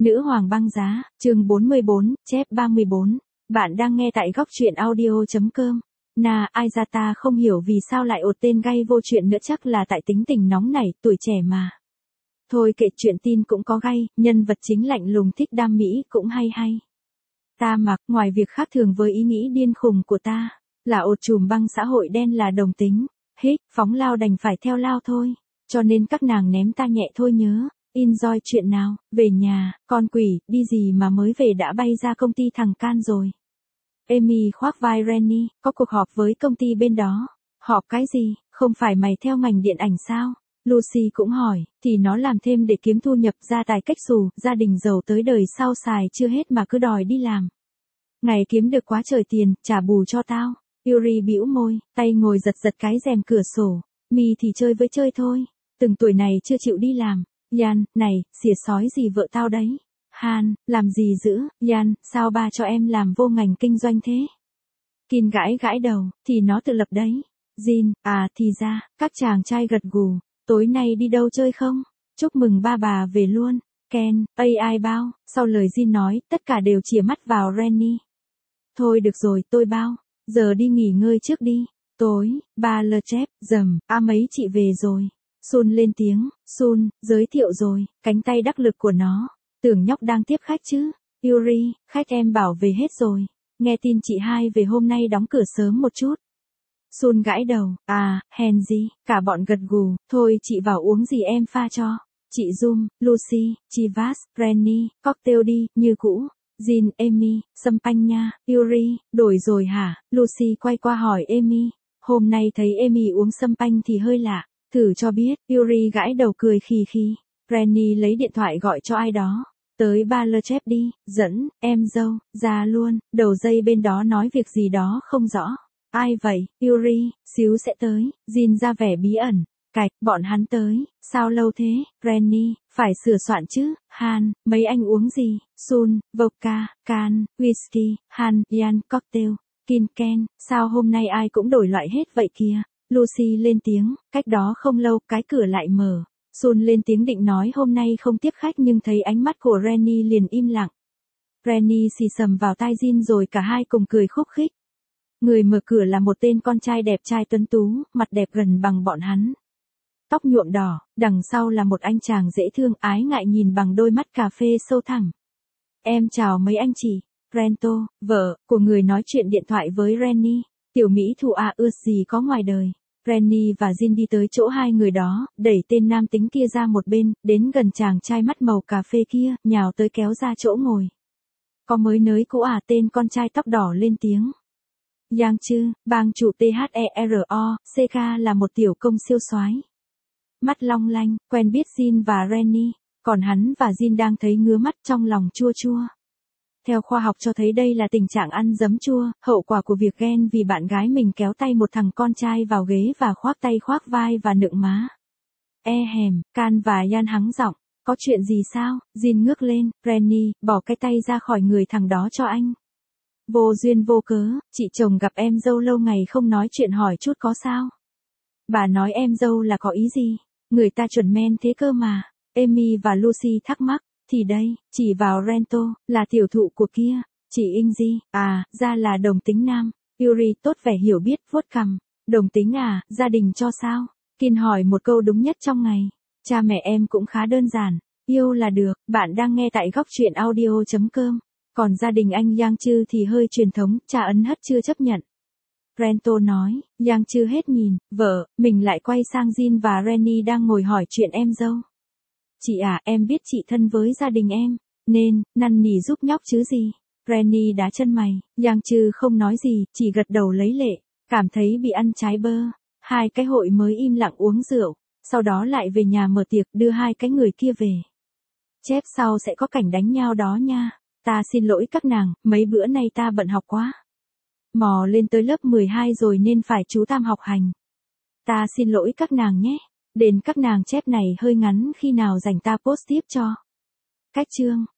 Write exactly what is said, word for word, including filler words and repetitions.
Nữ hoàng băng giá, chương bốn mươi bốn, chép ba mươi bốn. Bạn đang nghe tại góc truyện audio.com. Nà, ai ra ta không hiểu vì sao lại ột tên gay vô chuyện nữa, chắc là tại tính tình nóng nảy, tuổi trẻ mà. Thôi kệ, chuyện tin cũng có gay, nhân vật chính lạnh lùng thích đam mỹ cũng hay hay. Ta mặc, ngoài việc khác thường với ý nghĩ điên khùng của ta, là ột chùm băng xã hội đen là đồng tính. Hích, phóng lao đành phải theo lao thôi. Cho nên các nàng ném ta nhẹ thôi nhớ. Enjoy chuyện nào, về nhà, con quỷ, đi gì mà mới về đã bay ra công ty thằng Can rồi. Amy khoác vai Rennie, có cuộc họp với công ty bên đó. Họp cái gì, không phải mày theo ngành điện ảnh sao? Lucy cũng hỏi, thì nó làm thêm để kiếm thu nhập, gia tài cách xù, gia đình giàu tới đời sau xài chưa hết mà cứ đòi đi làm. Ngày kiếm được quá trời tiền, trả bù cho tao. Yuri bĩu môi, tay ngồi giật giật cái rèm cửa sổ. Mi thì chơi với chơi thôi, từng tuổi này chưa chịu đi làm. Yan, này, xỉa sói gì vợ tao đấy. Han, làm gì dữ, Yan, sao ba cho em làm vô ngành kinh doanh thế? Kin gãi gãi đầu, thì nó tự lập đấy. Jin, à thì ra, các chàng trai gật gù, tối nay đi đâu chơi không? Chúc mừng ba bà về luôn. Ken, ai bao, sau lời Jin nói, tất cả đều chìa mắt vào Rennie. Thôi được rồi, tôi bao, giờ đi nghỉ ngơi trước đi. Tối, ba lơ chép, dầm, à mấy chị về rồi. Sun lên tiếng, Sun, giới thiệu rồi, cánh tay đắc lực của nó. Tưởng nhóc đang tiếp khách chứ. Yuri, khách em bảo về hết rồi. Nghe tin chị hai về hôm nay đóng cửa sớm một chút. Sun gãi đầu, à, hèn gì, cả bọn gật gù, thôi chị vào uống gì em pha cho. Chị Zoom, Lucy, Chivas, Rennie, cocktail đi, như cũ. Jin, Amy, sâm panh nha. Yuri, đổi rồi hả? Lucy quay qua hỏi Amy. Hôm nay thấy Amy uống sâm panh thì hơi lạ. Thử cho biết, Yuri gãi đầu cười khì khì. Rennie lấy điện thoại gọi cho ai đó. Tới ba lơ chép đi, dẫn, em dâu, ra luôn, đầu dây bên đó nói việc gì đó không rõ. Ai vậy, Yuri, xíu sẽ tới, Jin ra vẻ bí ẩn. Cạch, bọn hắn tới, sao lâu thế, Rennie, phải sửa soạn chứ, Han, mấy anh uống gì, Sun, vodka, Can, whisky, Han, Yan, cocktail, Kin Ken, sao hôm nay ai cũng đổi loại hết vậy kìa. Lucy lên tiếng, cách đó không lâu, cái cửa lại mở. Sun lên tiếng định nói hôm nay không tiếp khách nhưng thấy ánh mắt của Rennie liền im lặng. Rennie xì sầm vào tai Jin rồi cả hai cùng cười khúc khích. Người mở cửa là một tên con trai đẹp trai tuấn tú, mặt đẹp gần bằng bọn hắn. Tóc nhuộm đỏ, đằng sau là một anh chàng dễ thương ái ngại nhìn bằng đôi mắt cà phê sâu thẳm. Em chào mấy anh chị, Rento, vợ của người nói chuyện điện thoại với Rennie. Tiểu Mỹ thù à ưa gì có ngoài đời. Rennie và Jin đi tới chỗ hai người đó, đẩy tên nam tính kia ra một bên, đến gần chàng trai mắt màu cà phê kia, nhào tới kéo ra chỗ ngồi. Có mới nới cũ à, tên con trai tóc đỏ lên tiếng. Yang Chư, bang chủ tê hát e rờ o, xê ca là một tiểu công siêu soái. Mắt long lanh, quen biết Jin và Rennie, còn hắn và Jin đang thấy ngứa mắt trong lòng chua chua. Theo khoa học cho thấy đây là tình trạng ăn giấm chua, hậu quả của việc ghen vì bạn gái mình kéo tay một thằng con trai vào ghế và khoác tay khoác vai và nựng má. E hèm, Can và Yan hắng giọng, có chuyện gì sao? Jin ngước lên, Rennie, bỏ cái tay ra khỏi người thằng đó cho anh. Vô duyên vô cớ, chị chồng gặp em dâu lâu ngày không nói chuyện hỏi chút có sao? Bà nói em dâu là có ý gì? Người ta chuẩn men thế cơ mà. Amy và Lucy thắc mắc. Thì đây, chỉ vào Rento, là tiểu thụ của kia. Chị Inji, à, ra là đồng tính nam. Yuri tốt vẻ hiểu biết, vuốt cằm. Đồng tính à, gia đình cho sao? Kin hỏi một câu đúng nhất trong ngày. Cha mẹ em cũng khá đơn giản. Yêu là được, bạn đang nghe tại góc truyện audio.com. Còn gia đình anh Yang Chư thì hơi truyền thống, cha ấn hất chưa chấp nhận. Rento nói, Yang Chư hết nhìn, vợ, mình lại quay sang Jin và Rennie đang ngồi hỏi chuyện em dâu. Chị à, em biết chị thân với gia đình em, nên, năn nỉ giúp nhóc chứ gì. Rennie đá chân mày, Yang Chư không nói gì, chỉ gật đầu lấy lệ, cảm thấy bị ăn trái bơ. Hai cái hội mới im lặng uống rượu, sau đó lại về nhà mở tiệc đưa hai cái người kia về. Chép sau sẽ có cảnh đánh nhau đó nha. Ta xin lỗi các nàng, mấy bữa nay ta bận học quá. Mò lên tới lớp mười hai rồi nên phải chú tam học hành. Ta xin lỗi các nàng nhé. Đến các nàng chép này hơi ngắn, khi nào rảnh ta post tiếp cho. Cách chương.